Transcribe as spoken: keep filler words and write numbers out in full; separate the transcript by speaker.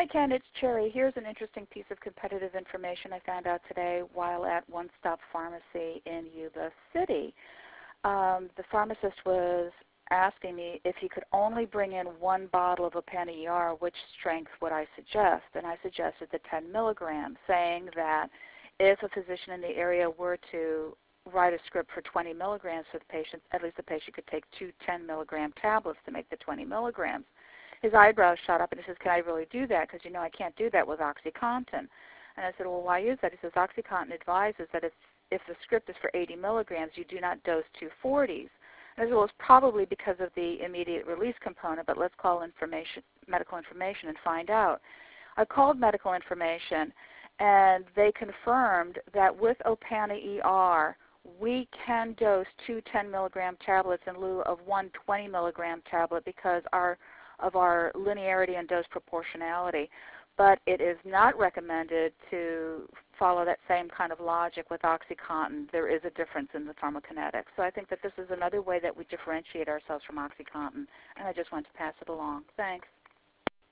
Speaker 1: Hi Ken, it's Cherry. Here's an interesting piece of competitive information I found out today while at One Stop Pharmacy in Yuba City. Um, the pharmacist was asking me if he could only bring in one bottle of Opana E R, which strength would I suggest? And I suggested the ten milligrams, saying that if a physician in the area were to write a script for twenty milligrams for the patient, at least the patient could take two ten milligram tablets to make the twenty milligrams. His eyebrows shot up and he says, can I really do that? Because, you know, I can't do that with OxyContin. And I said, well, why use that? He says, OxyContin advises that if, if the script is for eighty milligrams, you do not dose two forties. And I said, well, it's probably because of the immediate release component, but let's call information, medical information and find out. I called medical information, and they confirmed that with Opana E R, we can dose two ten milligram tablets in lieu of one twenty milligram tablet because our of our linearity and dose proportionality. But it is not recommended to follow that same kind of logic with OxyContin. There is a difference in the pharmacokinetics. So I think that this is another way that we differentiate ourselves from OxyContin, and I just want to pass it along. Thanks.